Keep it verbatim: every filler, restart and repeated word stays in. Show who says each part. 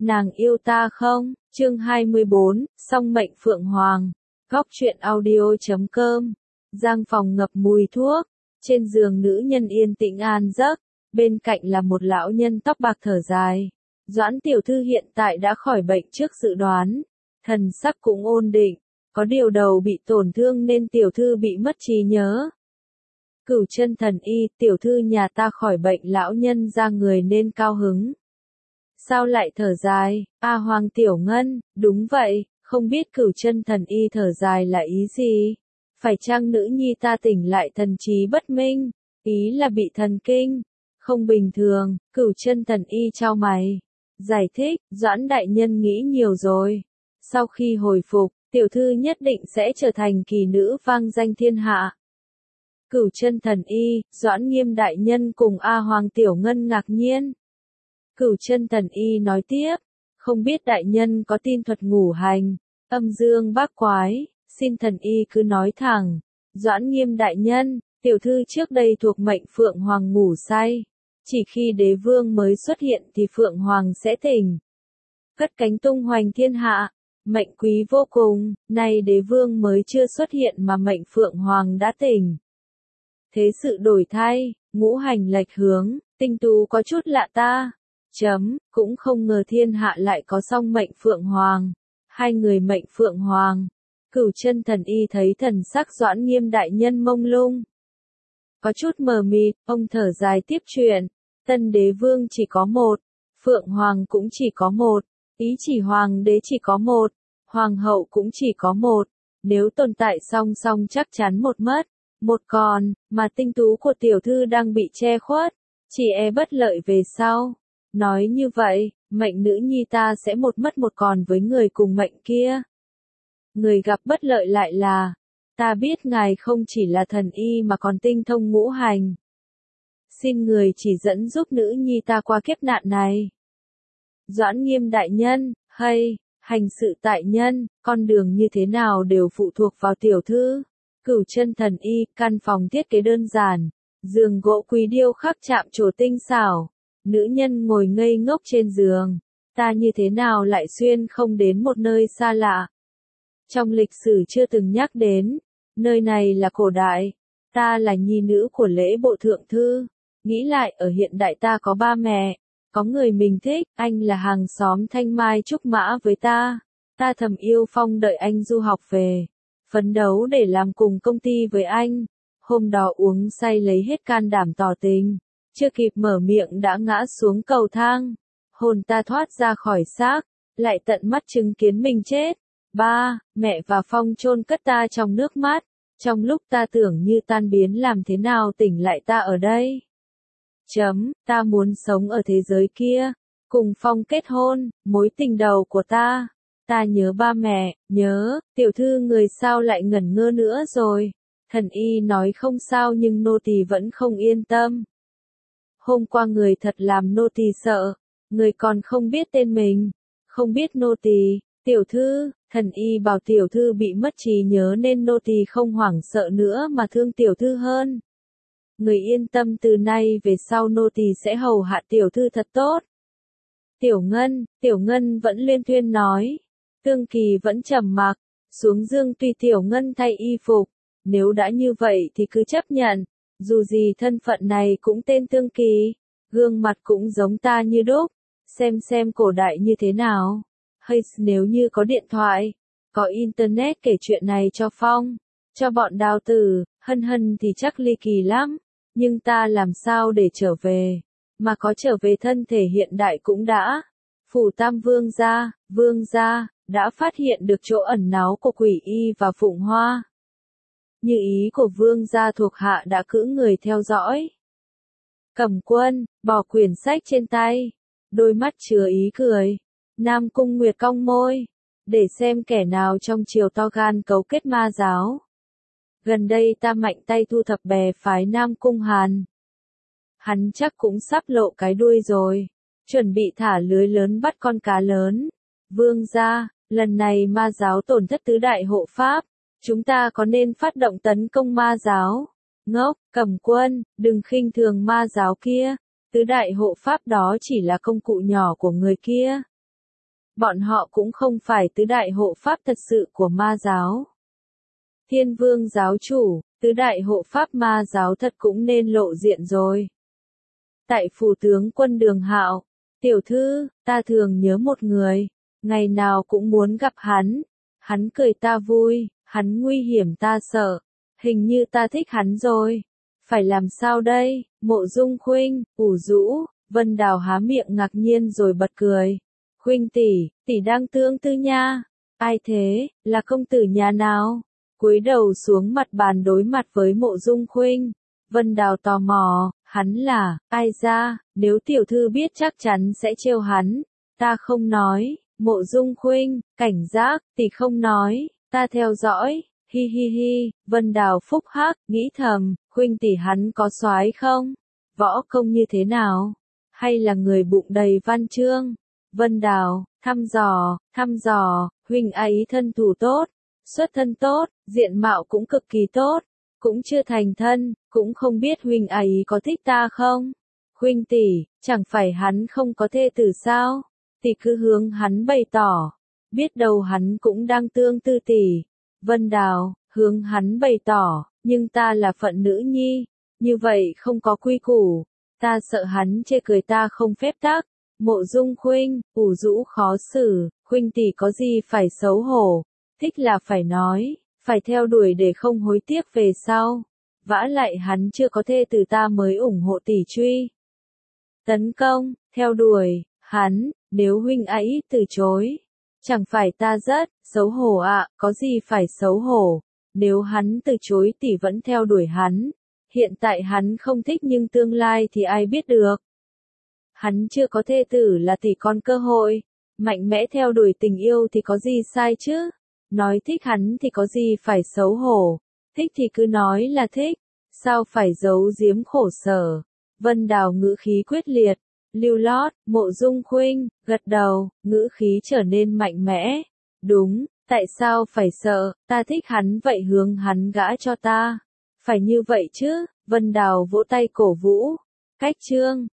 Speaker 1: nàng yêu ta không? Chương hai mươi bốn, song mệnh Phượng Hoàng. Góc truyện audio chấm com. Giang phòng ngập mùi thuốc, trên giường nữ nhân yên tĩnh an giấc, bên cạnh là một lão nhân tóc bạc thở dài. Doãn tiểu thư hiện tại đã khỏi bệnh trước dự đoán, thần sắc cũng ổn định, có điều đầu bị tổn thương nên tiểu thư bị mất trí nhớ. Cửu chân thần y, tiểu thư nhà ta khỏi bệnh, lão nhân ra người nên cao hứng. Sao lại thở dài? A Hoàng Tiểu Ngân, đúng vậy, không biết cửu chân thần y thở dài là ý gì? Phải chăng nữ nhi ta tỉnh lại thần trí bất minh? Ý là bị thần kinh, không bình thường. Cửu chân thần y chau mày, giải thích, Doãn đại nhân nghĩ nhiều rồi. Sau khi hồi phục, tiểu thư nhất định sẽ trở thành kỳ nữ vang danh thiên hạ. Cửu chân thần y, Doãn Nghiêm đại nhân cùng A Hoàng Tiểu Ngân ngạc nhiên. Cửu chân thần y nói tiếp, không biết đại nhân có tin thuật ngũ hành, âm dương bát quái, xin thần y cứ nói thẳng. Doãn Nghiêm đại nhân, tiểu thư trước đây thuộc mệnh Phượng Hoàng ngủ say, chỉ khi đế vương mới xuất hiện thì Phượng Hoàng sẽ tỉnh, cất cánh tung hoành thiên hạ, mệnh quý vô cùng. Nay đế vương mới chưa xuất hiện mà mệnh Phượng Hoàng đã tỉnh. Thế sự đổi thay, ngũ hành lệch hướng, tinh tú có chút lạ ta. Chấm, cũng không ngờ thiên hạ lại có song mệnh Phượng Hoàng, hai người mệnh Phượng Hoàng. Cửu chân thần y thấy thần sắc Doãn Nghiêm đại nhân mông lung, có chút mờ mịt, ông thở dài tiếp chuyện, tân đế vương chỉ có một, Phượng Hoàng cũng chỉ có một, ý chỉ hoàng đế chỉ có một, hoàng hậu cũng chỉ có một, nếu tồn tại song song chắc chắn một mất, một còn, mà tinh tú của tiểu thư đang bị che khuất, chỉ e bất lợi về sau. Nói như vậy, mệnh nữ nhi ta sẽ một mất một còn với người cùng mệnh kia. Người gặp bất lợi lại là, ta biết ngài không chỉ là thần y mà còn tinh thông ngũ hành. Xin người chỉ dẫn giúp nữ nhi ta qua kiếp nạn này. Doãn Nghiêm đại nhân, hay, hành sự tại nhân, con đường như thế nào đều phụ thuộc vào tiểu thư. Cửu chân thần y, căn phòng thiết kế đơn giản, giường gỗ quý điêu khắc chạm trổ tinh xảo. Nữ nhân ngồi ngây ngốc trên giường, ta như thế nào lại xuyên không đến một nơi xa lạ. Trong lịch sử chưa từng nhắc đến, nơi này là cổ đại, ta là nhi nữ của lễ bộ thượng thư, nghĩ lại ở hiện đại ta có ba mẹ, có người mình thích, anh là hàng xóm thanh mai trúc mã với ta, ta thầm yêu Phong đợi anh du học về, phấn đấu để làm cùng công ty với anh, hôm đó uống say lấy hết can đảm tỏ tình. Chưa kịp mở miệng đã ngã xuống cầu thang, hồn ta thoát ra khỏi xác, lại tận mắt chứng kiến mình chết. Ba, mẹ và Phong chôn cất ta trong nước mắt, trong lúc ta tưởng như tan biến làm thế nào tỉnh lại ta ở đây. Chấm, ta muốn sống ở thế giới kia, cùng Phong kết hôn, mối tình đầu của ta. Ta nhớ ba mẹ, nhớ, tiểu thư người sao lại ngẩn ngơ nữa rồi. Thần y nói không sao nhưng nô tỳ vẫn không yên tâm. Hôm qua người thật làm nô tỳ sợ, người còn không biết tên mình, không biết nô tỳ, tiểu thư, thần y bảo tiểu thư bị mất trí nhớ nên nô tỳ không hoảng sợ nữa mà thương tiểu thư hơn. Người yên tâm, từ nay về sau nô tỳ sẽ hầu hạ tiểu thư thật tốt. Tiểu Ngân, Tiểu Ngân vẫn liên thuyên nói, Tương Kỳ vẫn trầm mặc, xuống giường tùy Tiểu Ngân thay y phục, nếu đã như vậy thì cứ chấp nhận. Dù gì thân phận này cũng tên Tương Kỳ, gương mặt cũng giống ta như đúc, xem xem cổ đại như thế nào. Hay nếu như có điện thoại, có internet kể chuyện này cho Phong, cho bọn Đào Tử, Hân Hân thì chắc ly kỳ lắm, nhưng ta làm sao để trở về, mà có trở về thân thể hiện đại cũng đã. Phủ Tam Vương gia, Vương gia, đã phát hiện được chỗ ẩn náu của Quỷ Y và Phụng Hoa. Như ý của vương gia thuộc hạ đã cử người theo dõi. Cẩm Quân, bỏ quyển sách trên tay, đôi mắt chứa ý cười. Nam Cung Nguyệt cong môi, để xem kẻ nào trong triều to gan cấu kết ma giáo. Gần đây ta mạnh tay thu thập bè phái Nam Cung Hàn. Hắn chắc cũng sắp lộ cái đuôi rồi, chuẩn bị thả lưới lớn bắt con cá lớn. Vương gia, lần này ma giáo tổn thất tứ đại hộ pháp. Chúng ta có nên phát động tấn công ma giáo? Ngốc, Cẩm Quân, đừng khinh thường ma giáo kia. Tứ đại hộ pháp đó chỉ là công cụ nhỏ của người kia. bọn họ cũng không phải tứ đại hộ pháp thật sự của ma giáo. Thiên Vương giáo chủ, tứ đại hộ pháp ma giáo thật cũng nên lộ diện rồi. Tại phủ tướng quân Đường Hạo, tiểu thư, ta thường nhớ một người, ngày nào cũng muốn gặp hắn, hắn cười ta vui, hắn nguy hiểm ta sợ, hình như ta thích hắn rồi. Phải làm sao đây? Mộ Dung Khuynh, ủ rũ, Vân Đào há miệng ngạc nhiên rồi bật cười. Khuynh tỷ, tỷ đang tương tư nha. Ai thế, là công tử nhà nào? Cúi đầu xuống mặt bàn đối mặt với Mộ Dung Khuynh. Vân Đào tò mò, hắn là, ai ra, nếu tiểu thư biết chắc chắn sẽ trêu hắn. Ta không nói, Mộ Dung Khuynh, cảnh giác, tỷ không nói, ta theo dõi. Hi hi hi, Vân Đào phúc hắc, nghĩ thầm, Khuynh tỷ hắn có soái không? Võ công như thế nào? Hay là người bụng đầy văn chương? Vân Đào, thăm dò, thăm dò, huynh ấy thân thủ tốt, xuất thân tốt, diện mạo cũng cực kỳ tốt, cũng chưa thành thân, cũng không biết huynh ấy có thích ta không? Khuynh tỷ, chẳng phải hắn không có thê tử sao? Tỷ cứ hướng hắn bày tỏ, biết đâu hắn cũng đang tương tư tỷ. Vân Đào, hướng hắn bày tỏ, nhưng ta là phận nữ nhi, như vậy không có quy củ, ta sợ hắn chê cười ta không phép tắc. Mộ Dung Khuynh, ủ rũ khó xử, Khuynh tỷ có gì phải xấu hổ, thích là phải nói, phải theo đuổi để không hối tiếc về sau. Vả lại hắn chưa có thê từ ta mới ủng hộ tỷ truy. Tấn công, theo đuổi, hắn, nếu huynh ấy từ chối. Chẳng phải ta rất xấu hổ ạ, à, có gì phải xấu hổ, nếu hắn từ chối tỷ vẫn theo đuổi hắn, hiện tại hắn không thích nhưng tương lai thì ai biết được. Hắn chưa có thê tử là tỷ còn cơ hội, mạnh mẽ theo đuổi tình yêu thì có gì sai chứ, nói thích hắn thì có gì phải xấu hổ, thích thì cứ nói là thích, sao phải giấu giếm khổ sở. Vân Đào ngữ khí quyết liệt. Lưu lót, Mộ Dung Khuynh, gật đầu, ngữ khí trở nên mạnh mẽ. Đúng, tại sao phải sợ, ta thích hắn vậy hướng hắn gã cho ta. Phải như vậy chứ, Vân Đào vỗ tay cổ vũ. Cách chương,